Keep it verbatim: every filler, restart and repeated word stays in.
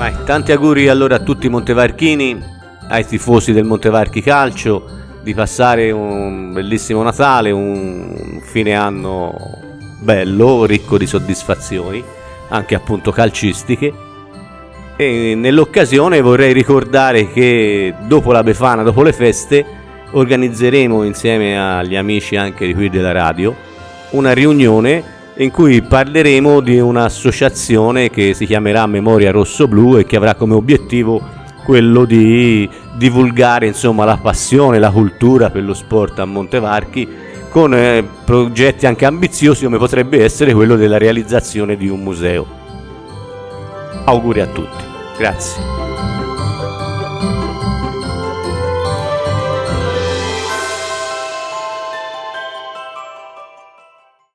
Vai, tanti auguri allora a tutti i montevarchini, ai tifosi del Montevarchi Calcio, di passare un bellissimo Natale, un fine anno bello, ricco di soddisfazioni, anche appunto calcistiche. E nell'occasione vorrei ricordare che dopo la Befana, dopo le feste, organizzeremo insieme agli amici anche di qui della radio una riunione in cui parleremo di un'associazione che si chiamerà Memoria Rosso Blu e che avrà come obiettivo quello di divulgare insomma la passione, la cultura per lo sport a Montevarchi, con eh, progetti anche ambiziosi come potrebbe essere quello della realizzazione di un museo. Auguri a tutti, grazie.